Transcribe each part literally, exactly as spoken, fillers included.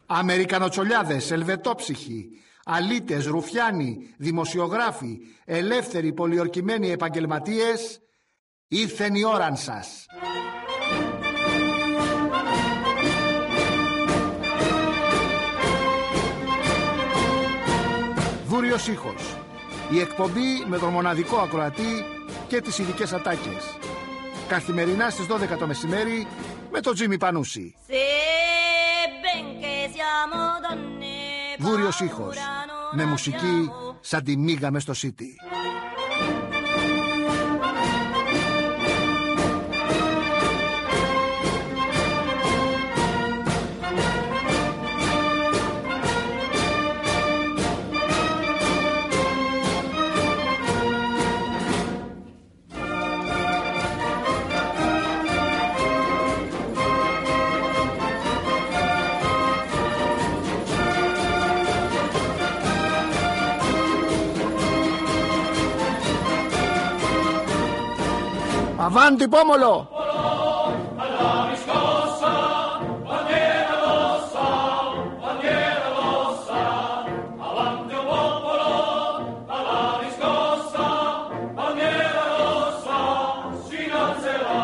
Αμερικανοτσολιάδες, ελβετόψυχοι, αλήτες, ρουφιάνοι, δημοσιογράφοι, ελεύθεροι πολιορκημένοι επαγγελματίες, ήρθεν η ώραν σας. Βούριος ήχος. Η εκπομπή με τον μοναδικό ακροατή και τις ειδικές ατάκες. Καθημερινά στις δώδεκα το μεσημέρι με τον Τζίμι Πανούση. Βούριος ήχος. Με μουσική σαν τη μίγα μες στο City. Avanti pomolo! Alla riscossa, bandiera rossa, bandiera rossa, avanti o popolo, alla riscossa, bandiera rossa, si alzerà.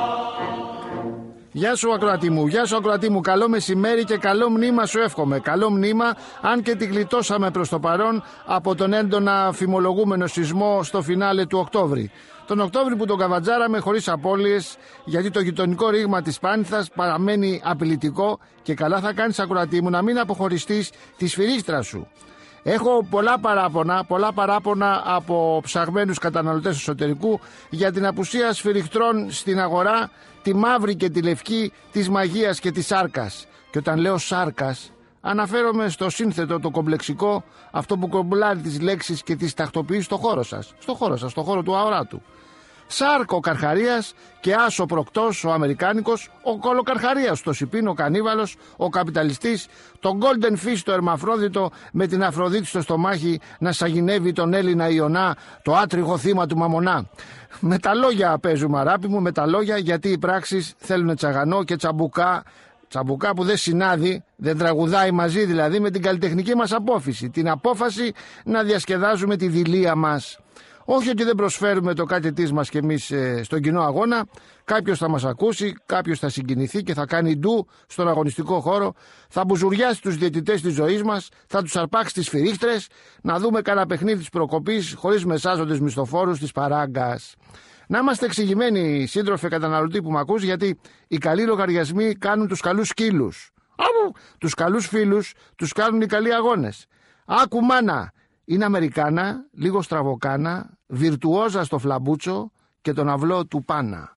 Γεια σου ακροατή μου, γεια σου ακροατή μου, καλό μεσημέρι και καλό μνήμα σου εύχομαι. Καλό μνήμα, αν και τη γλιτώσαμε προς το παρόν από τον έντονα φημολογούμενο σεισμό στο φινάλε του Οκτώβρη. Τον Οκτώβρη που τον καβατζάραμε χωρίς απώλειες, γιατί το γειτονικό ρήγμα της Πάνηθας παραμένει απειλητικό και καλά θα κάνεις ακροατή μου να μην αποχωριστείς τη σφυρίχτρα σου. Έχω πολλά παράπονα, πολλά παράπονα από ψαγμένους καταναλωτές εσωτερικού για την απουσία σφυριχτρών στην αγορά, τη μαύρη και τη λευκή, της μαγείας και της σάρκας. Και όταν λέω σάρκας, αναφέρομαι στο σύνθετο, το κομπλεξικό, αυτό που κομπλάρει τις λέξεις και τις τακτοποιεί στο χώρο σας, στο χώρο σας, στο χώρο του αοράτου. Σάρκο Καρχαρίας και άσο προκτός ο Αμερικάνικος, ο Κολοκαρχαρίας το Σιπίν, ο Κανίβαλος, ο καπιταλιστής, το Golden Fish το Ερμαφρόδιτο με την Αφροδίτη στο στομάχι να σαγηνεύει τον Έλληνα Ιωνά, το άτριγο θύμα του Μαμονά. Με τα λόγια παίζουμε αράπη μου, με τα λόγια, γιατί οι πράξεις θέλουν τσαγανό και τσαμπουκά. Τσαμπουκά που δεν συνάδει, δεν τραγουδάει μαζί δηλαδή με την καλλιτεχνική μας απόφαση, την απόφαση να διασκεδάζουμε τη δειλία μας. Όχι ότι δεν προσφέρουμε το κάτι της μας και εμείς ε, στον κοινό αγώνα. Κάποιος θα μας ακούσει, κάποιος θα συγκινηθεί και θα κάνει ντου στον αγωνιστικό χώρο, θα μπουζουριάσει τους διαιτητές της ζωής μας, θα τους αρπάξει τις σφυρίχτρες, να δούμε κανένα παιχνίδι της προκοπής χωρίς μεσάζοντες μισθοφόρους της παράγκας. Να είμαστε εξηγημένοι, σύντροφε καταναλωτή που με ακούς, γιατί οι καλοί λογαριασμοί κάνουν τους καλούς σκύλους. Άμου, τους καλούς φίλους τους κάνουν οι καλοί αγώνες. Άκου μάνα, είναι Αμερικάνα, λίγο στραβοκάνα, βιρτουόζα στο φλαμπούτσο και τον αυλό του Πάνα.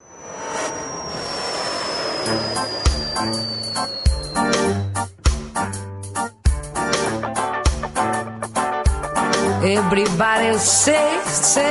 Everybody say, say.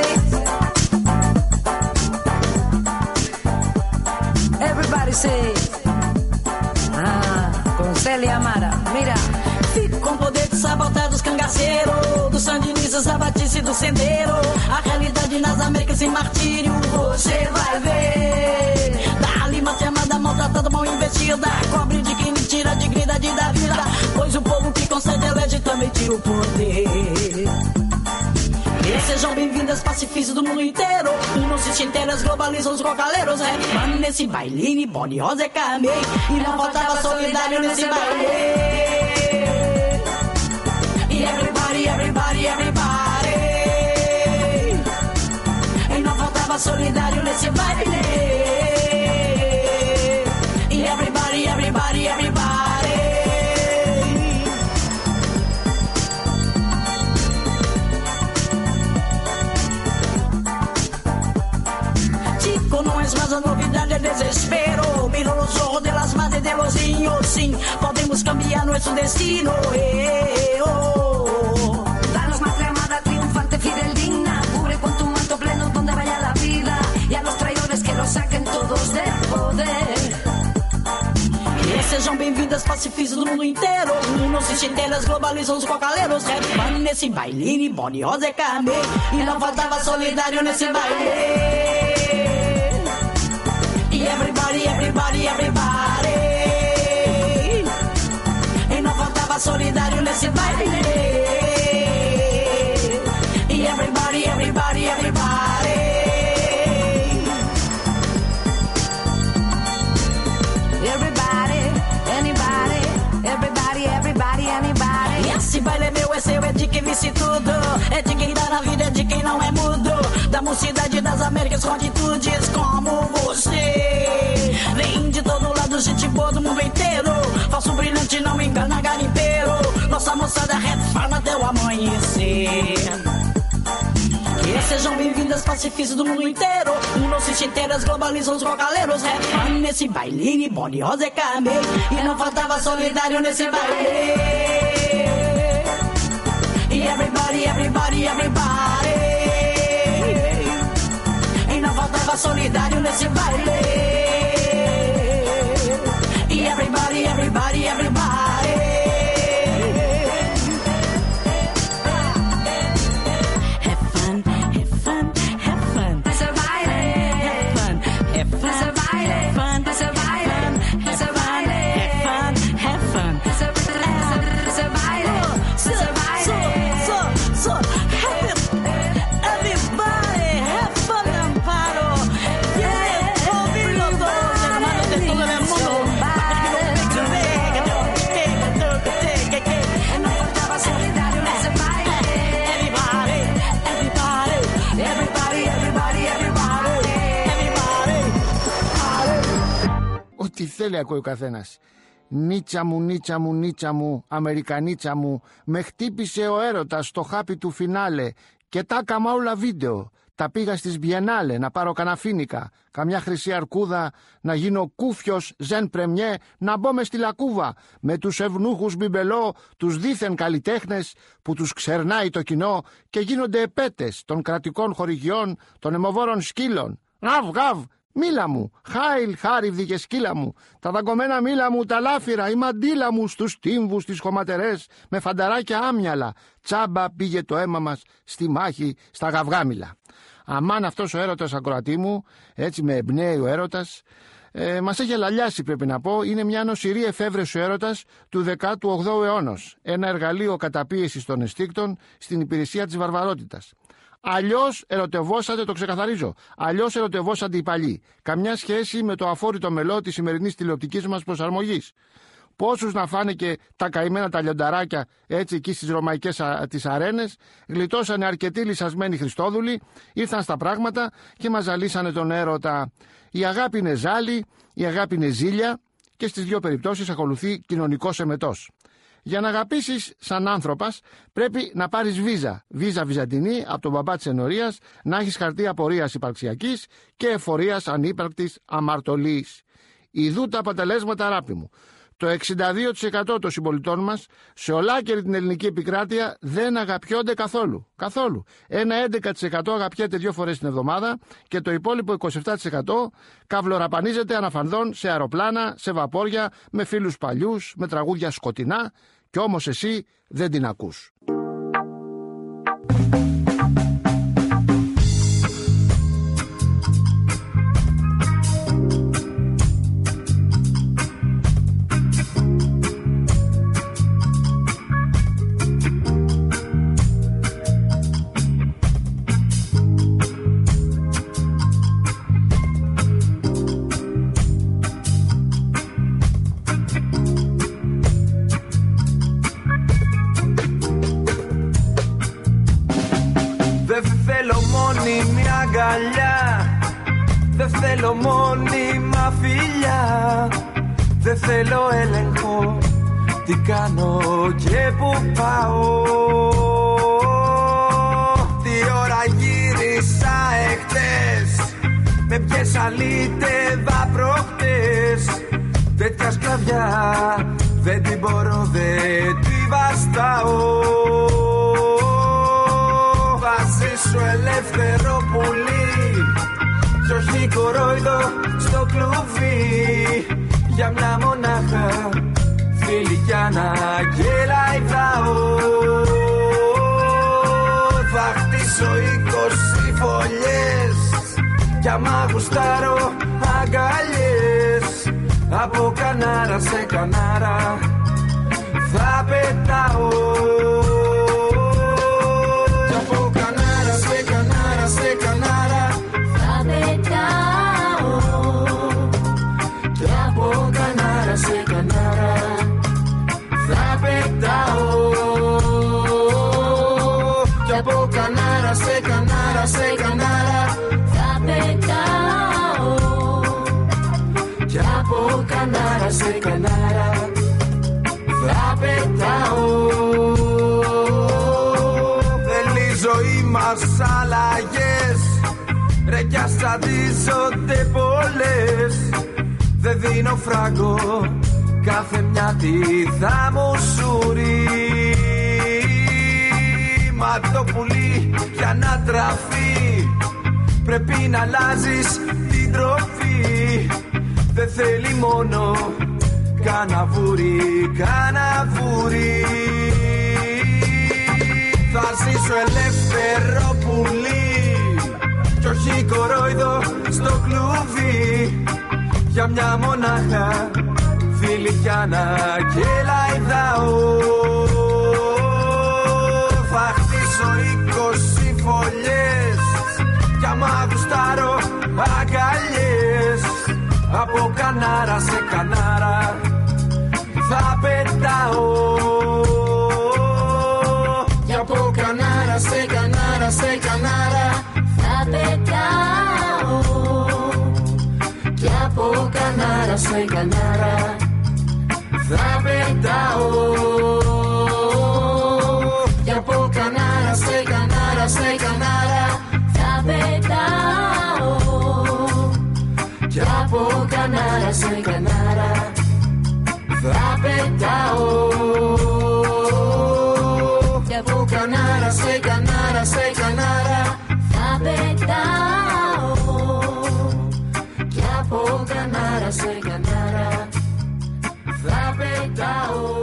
Everybody say. Ah, com Célia Amara, mira. Com poder de sabotar dos cangaceiros, dos sandinistas da Batista e do Sendeiro. A realidade nas Américas sem martírio, você vai ver. Dali uma chamada maltratada, mal investida, cobre de quem tira a dignidade da vida. Pois o povo que concede elege também tira o poder. E sejam bem-vindas pacifistas do mundo inteiro. Não se inteiras globalizam os rocaleiros. É mano nesse bailine, Boni Rosa é Camei. E não faltava solidário nesse baile. E everybody, everybody, everybody. E não faltava solidário nesse baile. E everybody, everybody, everybody. Não é mais a novidade, é desespero. Miro los ojos de las madres de los niños. Sim, podemos cambiar nuestro destino. Eh, oh. Danos patria amada, triunfante, fidel, digna. Cubre con tu manto pleno donde vaya la vida. Y a los traidores que los saquen todos del poder. E sejam bem-vindas pacifistas do mundo inteiro. Não se inteiras globalizam os cocaleiros. Mano nesse bailine, Boni Rosa é Camei. E não faltava solidário nesse baile. Everybody, everybody, everybody. E não faltava faltava solidário nesse baile. E everybody, everybody, everybody. Everybody, anybody, everybody, everybody, anybody. E esse baile é meu, é seu, é de quem vence tudo. É de quem dá na vida, é de quem não é mudo. Da mocidade das Américas com atitudes como você. Vem de todo lado, gente boa do mundo inteiro. Falso brilhante, não engana garimpeiro. Nossa moçada reforma até o amanhecer. Que sejam bem-vindas pacifistas do mundo inteiro. Um não se inteiras, globalizam os rocaleiros. Refã nesse baile, body, rosa e camei. E não faltava solidário nesse baile. E everybody, everybody, everybody. E não faltava solidário nesse baile. E everybody, everybody, everybody. Have fun, have fun, have fun. Essa baile. Have fun, have fun. Essa baile. Have fun, essa baile. Essa baile. Have fun, have fun. Essa baile. Essa baile. Essa baile. So, so, happy. Everybody, have fun, Amparo. Yeah, ouvindo todos, hermanos de todo el mundo. Não faltava solidário nessa baile. Everybody, everybody, everybody, everybody, everybody, everybody. Ό,τι θέλει ακούει ο καθένας. Νίτσα μου, νίτσα μου, νίτσα μου, Αμερικανίτσα μου, με χτύπησε ο έρωτας στο χάπι του φινάλε και τα έκαμα όλα βίντεο. Τα πήγα στις Βιενάλε να πάρω καναφίνικα, καμιά χρυσή αρκούδα, να γίνω κούφιος ζεν πρεμιέ, να μπω μες στη λακκούβα με τους ευνούχους μπιμπελό, τους δίθεν καλλιτέχνες που τους ξερνάει το κοινό και γίνονται επέτες των κρατικών χορηγιών, των αιμοβόρων σκύλων. Γαβ, γαβ, μίλα μου, χάιλ, χάριβδη και σκύλα μου, τα δαγκωμένα μήλα μου, τα λάφυρα, η μαντήλα μου στους τύμβους, τις χωματερές, με φανταράκια άμυαλα. Τσάμπα πήγε το αίμα μας στη μάχη, στα γαυγάμιλα. Αμάν αυτός ο έρωτας, ακροατή μου, έτσι με εμπνέει ο έρωτας, ε, μας έχει αλαλιάσει, πρέπει να πω. Είναι μια νοσηρή εφεύρεση ο έρωτας του δέκατου όγδοου αιώνος. Ένα εργαλείο καταπίεσης των αισθήκτων στην υπηρεσία της βαρβαρότητας. Αλλιώς ερωτευόσατε, το ξεκαθαρίζω, αλλιώς ερωτευόσατε οι παλιοί. Καμιά σχέση με το αφόρητο μελό της σημερινής τηλεοπτικής μας προσαρμογής. Πόσους να φάνε και τα καημένα τα λιονταράκια έτσι εκεί στις ρωμαϊκές α, τις αρένες, γλιτώσανε αρκετοί λυσασμένοι Χριστόδουλοι, ήρθαν στα πράγματα και μας ζαλίσανε τον έρωτα. Η αγάπη είναι ζάλι, η αγάπη είναι ζήλια και στις δύο περιπτώσεις ακολουθεί κοινωνικός εμετός. Για να αγαπήσεις σαν άνθρωπος πρέπει να πάρεις βίζα, βίζα βυζαντινή από τον μπαμπά της ενορίας, να έχεις χαρτί απορίας υπαρξιακής και εφορίας ανύπαρκτης αμαρτωλής. Ιδού τα αποτελέσματα, αγάπη μου. Το εξήντα δύο τοις εκατό των συμπολιτών μας σε ολάκερη την ελληνική επικράτεια δεν αγαπιόνται καθόλου. Καθόλου. Ένα έντεκα τοις εκατό αγαπιέται δύο φορές την εβδομάδα και το υπόλοιπο είκοσι επτά τοις εκατό καυλοραπανίζεται αναφανδόν σε αεροπλάνα, σε βαπόρια, με φίλους παλιούς, με τραγούδια σκοτεινά, κι όμως εσύ δεν την ακούς. Δεν θέλω μόνιμα φιλιά, δεν θέλω έλεγχο, τι κάνω και που πάω. Τι ώρα γύρισα εχθές, με ποιες αλήτευα προχτές. Τέτοια σκλαβιά δεν την μπορώ, δεν τη βαστάω. Βάζει σου ελεύθερο πουλί κι όχι κορόιδο στο κλουβί. Για μια μονάχα φιλικιά να γελαϊδάω. Θα χτίσω είκοσι φωλιές κι άμα γουστάρω αγκαλιές. Από κανάρα σε κανάρα θα πετάω. μας αλλαγές. Ρε κι ασαντίζονται πολλές. Δεν δίνω φράγκο, κάθε μια τι θα μου σουρεί. Μα το πουλί για να τραφεί πρέπει να αλλάζεις την τροφή. Δεν θέλει μόνο καναβούρι, καναβούρι. Θα ζήσω ελεύθερο πουλί κι όχι κορόιδο στο κλουβί. Για μια μονάχα Φιλικιάνα και Λαϊδάο θα χτίσω είκοσι φωλιές κι άμα γουστάρω αγκαλιές. Από κανάρα σε κανάρα θα πετάω. Κι από κανάρα σε κανάρα σε κανάρα θα πετάω. Κι από κανάρα σε κανάρα θα πετάω. Κι από κανάρα σε κανάρα σε κανάρα θα πετάω. Κι από κανάρα σε κανάρα θα πετάω. Κι από κανάρα σε κανάρα σε κανάρα θα πετάω. Κι από κανάρα σε κανάρα θα πετάω.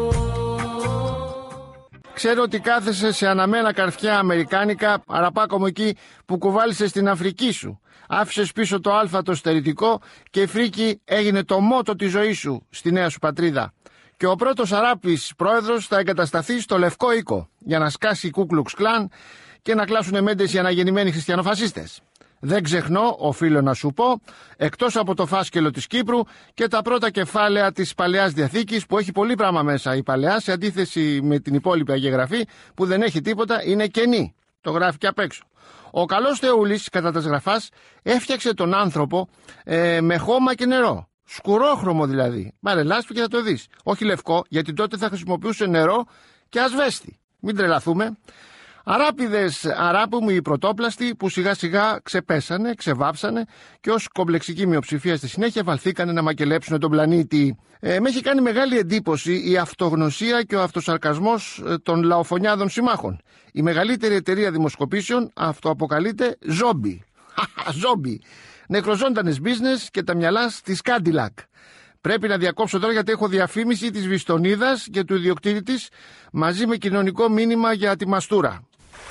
Ξέρω ότι κάθεσαι σε αναμένα καρφιά αμερικάνικα, αραπάκομο εκεί που κουβάλισες στην Αφρική σου. Άφησες πίσω το άλφα το στερητικό και η φρίκη έγινε το μότο της ζωής σου στη νέα σου πατρίδα. Και ο πρώτος Αράπης πρόεδρος θα εγκατασταθεί στο Λευκό Οίκο για να σκάσει η Κου Κλουξ Κλαν και να κλάσουν μέντες οι αναγεννημένοι χριστιανοφασίστες. Δεν ξεχνώ, οφείλω να σου πω, εκτός από το φάσκελο της Κύπρου και τα πρώτα κεφάλαια της Παλαιάς Διαθήκης που έχει πολύ πράγμα μέσα η Παλαιά σε αντίθεση με την υπόλοιπη Αγία Γραφή που δεν έχει τίποτα, είναι κενή. Το γράφει και απ' έξω. Ο καλός Θεούλης, κατά τας γραφάς, έφτιαξε τον άνθρωπο ε, με χώμα και νερό. Σκουρόχρωμο δηλαδή. Πάρε λάσπη και θα το δεις. Όχι λευκό, γιατί τότε θα χρησιμοποιούσε νερό και ασβέστη. Μην τρελαθούμε. Αράπηδες αράπου μου οι πρωτόπλαστοι που σιγά σιγά ξεπέσανε, ξεβάψανε και ως κομπλεξική μειοψηφία στη συνέχεια βαλθήκανε να μακελέψουν τον πλανήτη. Ε, με έχει κάνει μεγάλη εντύπωση η αυτογνωσία και ο αυτοσαρκασμός των λαοφωνιάδων συμμάχων. Η μεγαλύτερη εταιρεία δημοσκοπήσεων αυτοαποκαλείται ζόμπι. Ζόμπι. Νεκροζώντανες business και τα μυαλά στη Σκάντιλακ. Πρέπει να διακόψω τώρα γιατί έχω διαφήμιση της Βιστονίδας και του ιδιοκτήτη της μαζί με κοινωνικό μήνυμα για τη μαστούρα.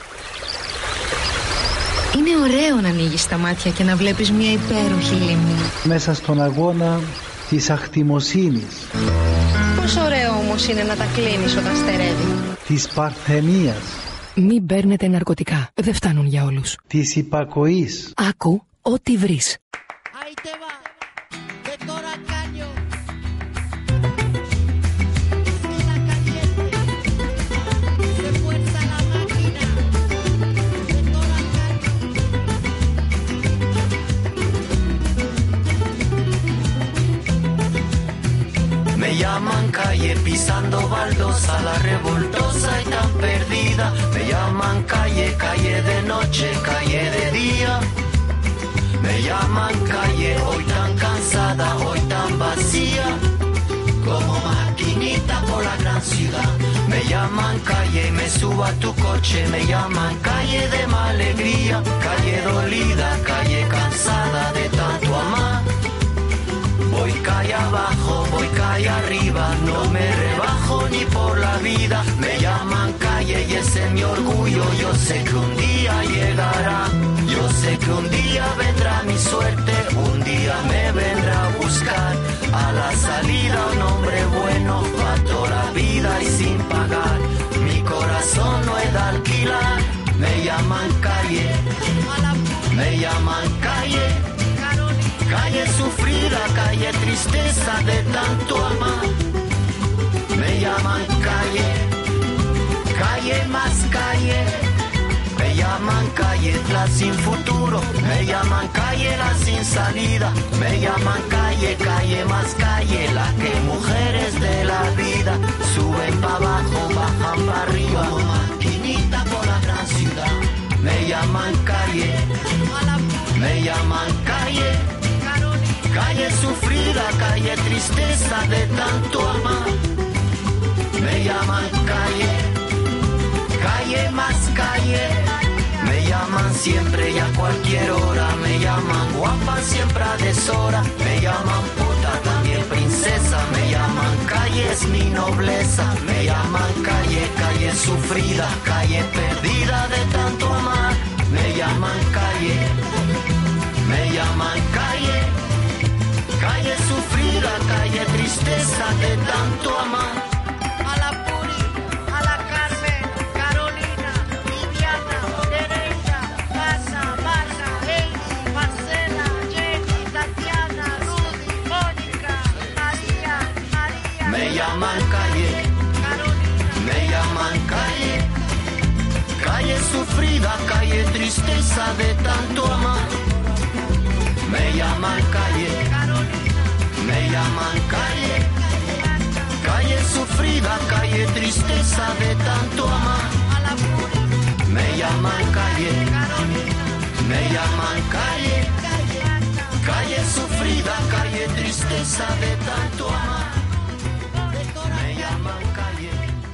Είναι ωραίο να ανοίγεις τα μάτια και να βλέπεις μια υπέροχη λίμνη. Μέσα στον αγώνα της αχτιμοσύνης. Πόσο ωραίο όμως είναι να τα κλείνεις όταν στερεύει. Της παρθενίας. Μην παίρνετε ναρκωτικά, δεν φτάνουν για όλους. Της υπακοής. Άκου ό,τι βρεις. Me llaman calle pisando baldosa, la revoltosa y tan perdida. Me llaman calle, calle de noche, calle de día. Me llaman calle, hoy tan cansada, hoy tan vacía. Como maquinita por la gran ciudad. Me llaman calle y me subo a tu coche. Me llaman calle de mala alegría. Calle dolida, calle cansada de tanto amar. Voy calle abajo, voy calle arriba, no me rebajo ni por la vida. Me llaman calle y ese es mi orgullo, yo sé que un día llegará. Yo sé que un día vendrá mi suerte, un día me vendrá a buscar. A la salida un hombre bueno, pa' toda la vida y sin pagar. Mi corazón no es de alquilar. Me llaman calle, me llaman calle. Calle sufrida, calle tristeza de tanto amar. Me llaman calle, calle más calle. Me llaman calle la sin futuro. Me llaman calle la sin salida. Me llaman calle, calle más calle. La que mujeres de la vida suben pa' abajo, bajan pa' arriba. Como maquinita por la gran ciudad. llaman calle, me llaman calle, calle sufrida, calle tristeza de tanto amar. Me llaman calle, calle más calle, me llaman siempre y a cualquier hora, me llaman guapa siempre a deshora, me llaman puta también princesa, me llaman calle es mi nobleza, me llaman calle, calle sufrida, calle perdida de tanto amar, me llaman calle, me llaman calle, calle sufrida, calle tristeza de tanto amar. A la Puri, a la Carmen, Carolina, Viviana, Teresa, Casa, Marta, Elsie, Marcela, Jenny, Tatiana, Rudy, Mónica, María, María. Me llaman calle, Carolina, me llaman calle, calle sufrida, calle tristeza de tanto amar. Me llaman calle, me llaman calle, calle sufrida, calle tristeza de tanto amar. Me llaman calle, me llaman calle, calle sufrida, calle tristeza de tanto amar. Me llaman calle,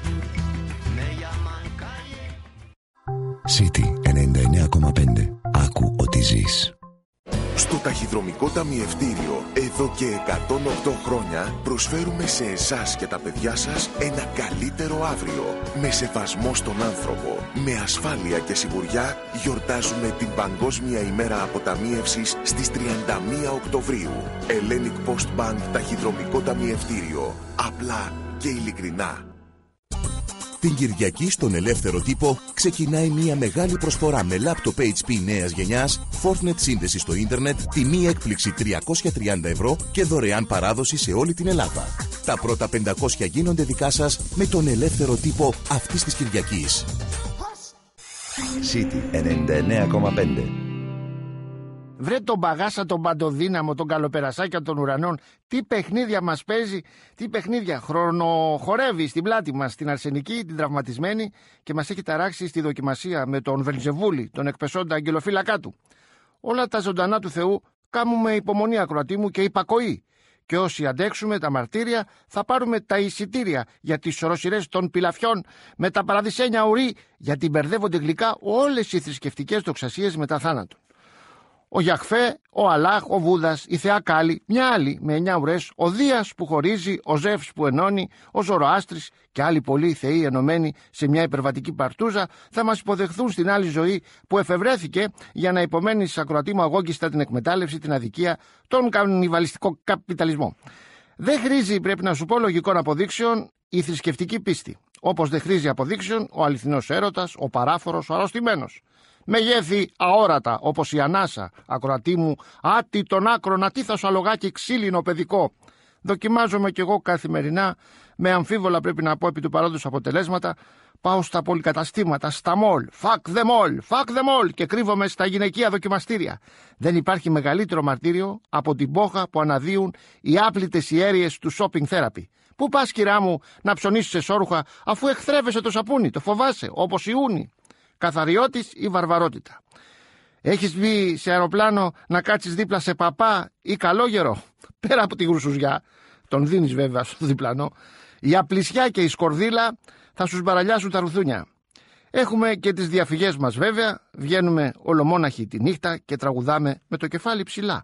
me llaman calle. City ενενήντα εννέα κόμμα πέντε. Άκου ότι ζεις. Στο Ταχυδρομικό Ταμιευτήριο, εδώ και εκατόν οκτώ χρόνια, προσφέρουμε σε εσάς και τα παιδιά σας ένα καλύτερο αύριο. Με σεβασμό στον άνθρωπο, με ασφάλεια και σιγουριά, γιορτάζουμε την Παγκόσμια ημέρα αποταμίευσης στις τριάντα μία Οκτωβρίου. Hellenic Post Bank Ταχυδρομικό Ταμιευτήριο. Απλά και ειλικρινά. Την Κυριακή στον Ελεύθερο Τύπο ξεκινάει μια μεγάλη προσφορά με λάπτοπ έιτς πι νέας γενιάς, Fortnite σύνδεση στο ίντερνετ, τιμή έκπληξη τριακόσια τριάντα ευρώ και δωρεάν παράδοση σε όλη την Ελλάδα. Τα πρώτα πεντακόσια γίνονται δικά σας με τον Ελεύθερο Τύπο αυτής της Κυριακής. City ενενήντα εννέα κόμμα πέντε. Βρε τον Παγάσα, τον Παντοδύναμο, τον Καλοπερασάκια των ουρανών. Τι παιχνίδια μας παίζει, τι παιχνίδια. Χρονοχορεύει στην πλάτη μας την αρσενική, την τραυματισμένη και μας έχει ταράξει στη δοκιμασία με τον Βελζεβούλη, τον εκπεσόντα αγγελοφύλακά του. Όλα τα ζωντανά του Θεού κάνουμε υπομονή, ακροατή μου, και υπακοή. Και όσοι αντέξουμε τα μαρτύρια θα πάρουμε τα εισιτήρια για τις οροσειρές των πιλαφιών με τα παραδεισένια ουρή, γιατί μπερδεύονται γλυκά όλες οι θρησκευτικές δοξασίες μετά θάνατο. Ο Γιαχφέ, ο Αλάχ, ο Βούδας, η Θεά Κάλλη, μια άλλη με εννιά ουρές, ο Δίας που χωρίζει, ο Ζεύς που ενώνει, ο Ζωροάστρης και άλλοι πολλοί θεοί ενωμένοι σε μια υπερβατική παρτούζα θα μας υποδεχθούν στην άλλη ζωή που εφευρέθηκε για να υπομένει στις ακροατή μου αγώγιστα την εκμετάλλευση, την αδικία, τον κανιβαλιστικό καπιταλισμό. Δεν χρήζει, πρέπει να σου πω, λογικών αποδείξεων η θρησκευτική πίστη. Όπως δεν χρήζει αποδείξεων ο αληθινός έρωτας, ο παράφορος, ο αρρωστημένος. Μεγέθη αόρατα, όπως η ανάσα, ακροατή μου, άτι των άκρων ατίθασο αλογάκι ξύλινο παιδικό. Δοκιμάζομαι κι εγώ καθημερινά, με αμφίβολα πρέπει να πω επί του παρόντος αποτελέσματα, πάω στα πολυκαταστήματα, στα μολ, fuck them all, fuck them all και κρύβομαι στα γυναικεία δοκιμαστήρια. Δεν υπάρχει μεγαλύτερο μαρτύριο από την πόχα που αναδύουν οι άπλητες ιέρειες του shopping therapy. Πού πας, κυρά μου, να ψωνίσεις εσώρουχα αφού εχθρεύεσαι το σαπούνι, το φοβάσαι, όπως η ούνη. Καθαριώτης ή βαρβαρότητα. Έχεις μπει σε αεροπλάνο να κάτσεις δίπλα σε παπά ή καλόγερο, πέρα από τη γρουσουζιά, τον δίνεις βέβαια στο διπλανό, η απλησιά και η σκορδίλα θα σου μπαραλιάσουν τα ρουθούνια. Έχουμε και τις διαφυγές μας βέβαια, βγαίνουμε ολομόναχοι τη νύχτα και τραγουδάμε με το κεφάλι ψηλά.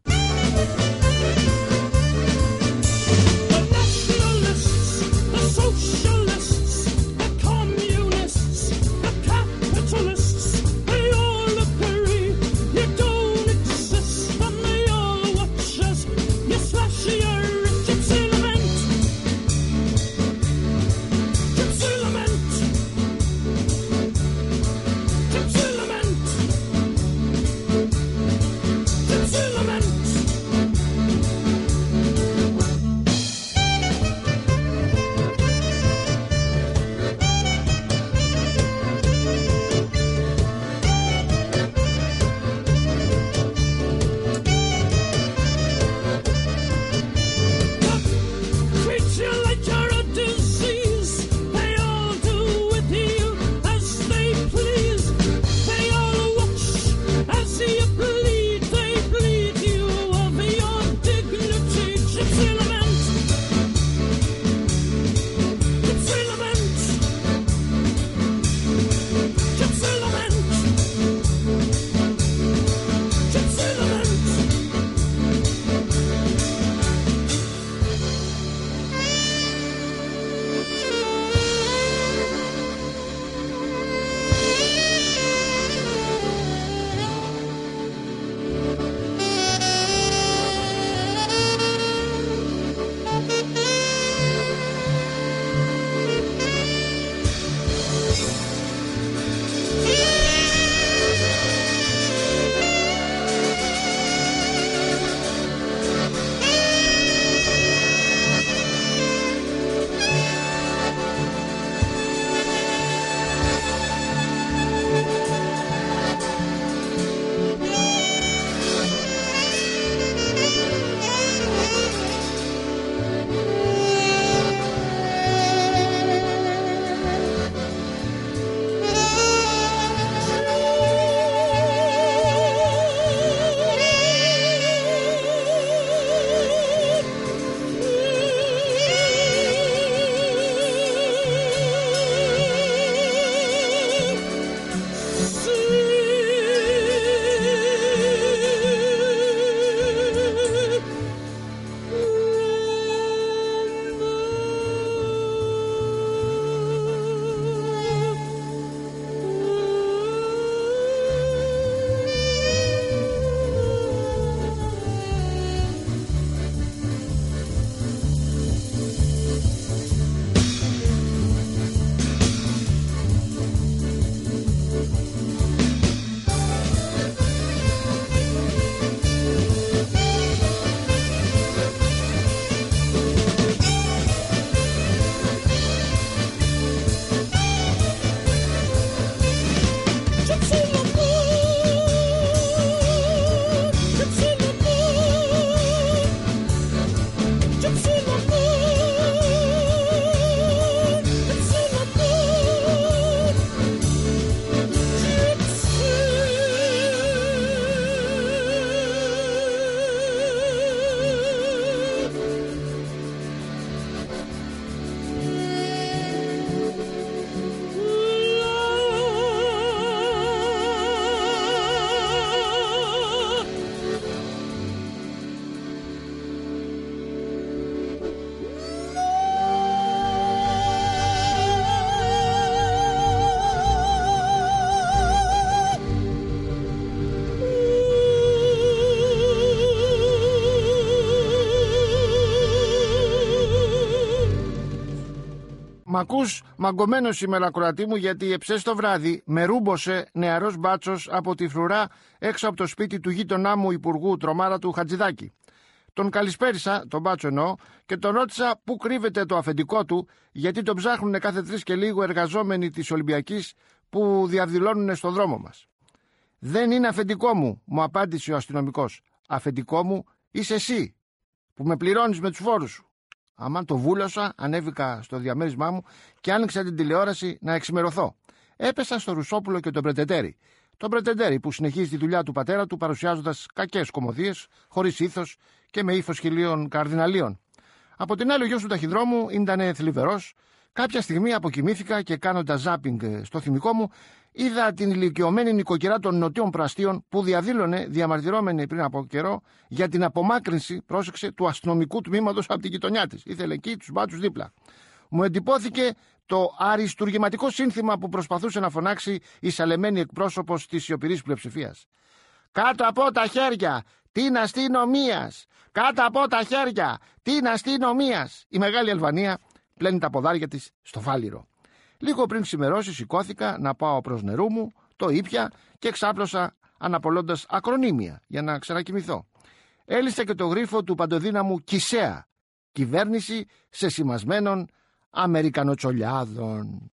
Μ' ακούς μαγκωμένος σήμερα, ακροατή μου, γιατί εψές το βράδυ με ρούμποσε νεαρός μπάτσος από τη φρουρά έξω από το σπίτι του γείτονά μου υπουργού τρομάρα του Χατζηδάκη. Τον καλησπέρισα, τον μπάτσο εννοώ, και τον ρώτησα πού κρύβεται το αφεντικό του, γιατί τον ψάχνουν κάθε τρεις και λίγο εργαζόμενοι της Ολυμπιακής που διαδηλώνουν στον δρόμο μας. «Δεν είναι αφεντικό μου», μου απάντησε ο αστυνομικός. «Αφεντικό μου είσαι εσύ, που με πληρώνεις με τους φόρους σου». Αμάν το βούλωσα, ανέβηκα στο διαμέρισμά μου και άνοιξα την τηλεόραση να εξημερωθώ. Έπεσα στο Ρουσόπουλο και τον Πρετεντέρη. Τον Πρετεντέρη που συνεχίζει τη δουλειά του πατέρα του παρουσιάζοντας κακές κωμωδίες, χωρίς ήθος και με ύφος χιλίων καρδιναλίων. Από την άλλη, ο γιος του ταχυδρόμου ήταν θλιβερός. Κάποια στιγμή αποκοιμήθηκα και κάνοντας ζάπινγκ στο θυμικό μου, είδα την ηλικιωμένη νοικοκυρά των νοτιών πραστίων που διαδήλωνε, διαμαρτυρόμενη πριν από καιρό, για την απομάκρυνση, πρόσεξε, του αστυνομικού τμήματος από την γειτονιά της. Ήθελε εκεί τους μπάτσους δίπλα. Μου εντυπώθηκε το αριστουργηματικό σύνθημα που προσπαθούσε να φωνάξει η σαλεμένη εκπρόσωπος της σιωπηρής πλειοψηφίας. «Κάτω από τα χέρια, την αστυνομίας! Κάτω από τα χέρια, την αστυνομίας!» Η Μεγάλη Αλβανία πλένει τα ποδάρια της στο φάληρο. Λίγο πριν ξημερώσει σηκώθηκα να πάω προς νερού μου, το ήπια και ξάπλωσα αναπολώντας ακρονίμια για να ξανακοιμηθώ. Έλυσα και το γρίφο του παντοδύναμου Κισέα, κυβέρνηση σε σημασμένων Αμερικανοτσολιάδων.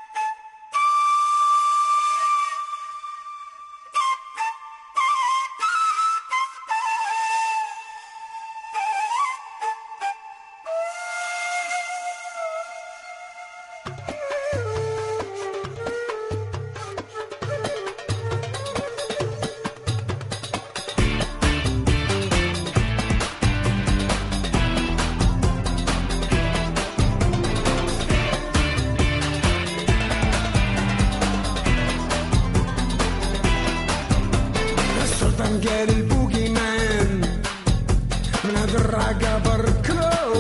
Get el boogeyman من هذا الرقة بركلو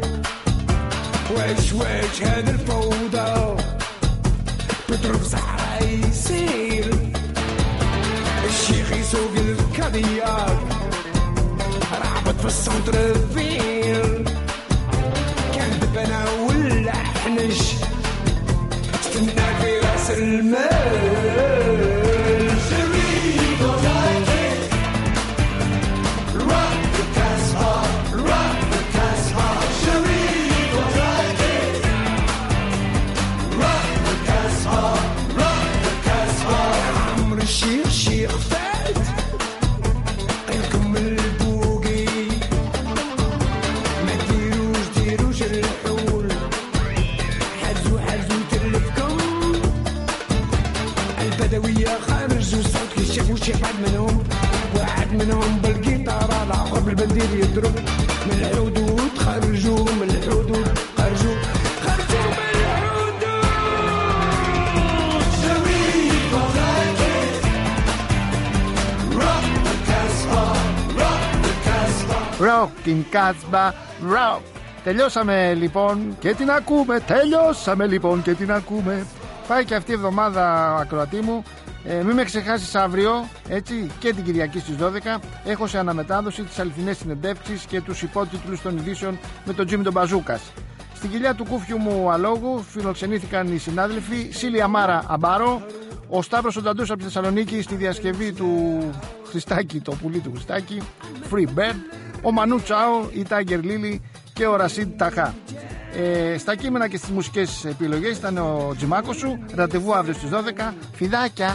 وش وش هذا الفوضى بضرب صحراء يسير الشيخ يسوق الكادياك رعبت في السنتر فيل كان دبنا ولا حنش استنى في راس المال واحد منهم واحد منهم بالجيتارة الآخر بالبندير يضرب من الحدود خرجوا من الحدود خرجوا خرجوا من الحدود شريف وغاكي روك الكاسبة روك الكاسبة Rock in Casbah, rock. Τελειώσαμε λοιπόν και την ακούμε. Τελειώσαμε λοιπόν και την ακούμε. Πάει και αυτή η εβδομάδα, ακροατή μου. Ε, μην με ξεχάσεις αύριο, έτσι, και την Κυριακή στις δώδεκα. Έχω σε αναμετάδοση τις αληθινές συνεντεύξεις και τους υπότιτλους των ειδήσεων με τον Τζίμι τον Μπαζούκας. Στην κοιλιά του κούφιου μου αλόγου φιλοξενήθηκαν οι συνάδελφοι Σίλια Μάρα Αμπάρο, ο Σταύρος Ονταντούς από τη Θεσσαλονίκη στη διασκευή του Χριστάκη, το πουλί του Χριστάκη, Free Bird, ο Μανού Τσάο, η Τάγκερ Λίλι και ο Ρασίντ Ταχά. Ε, στα κείμενα και στις μουσικές επιλογές ήταν ο Τζιμάκος σου. Ραντεβού αύριο στις δώδεκα. Φιδάκια.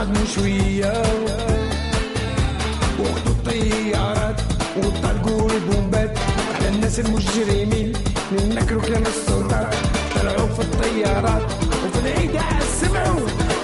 شوية وقت الطيارات وطلقوا البو الناس المجرمين ننكروا كلام السلطات طلعوا في الطيارات وفي العيد عسمعوا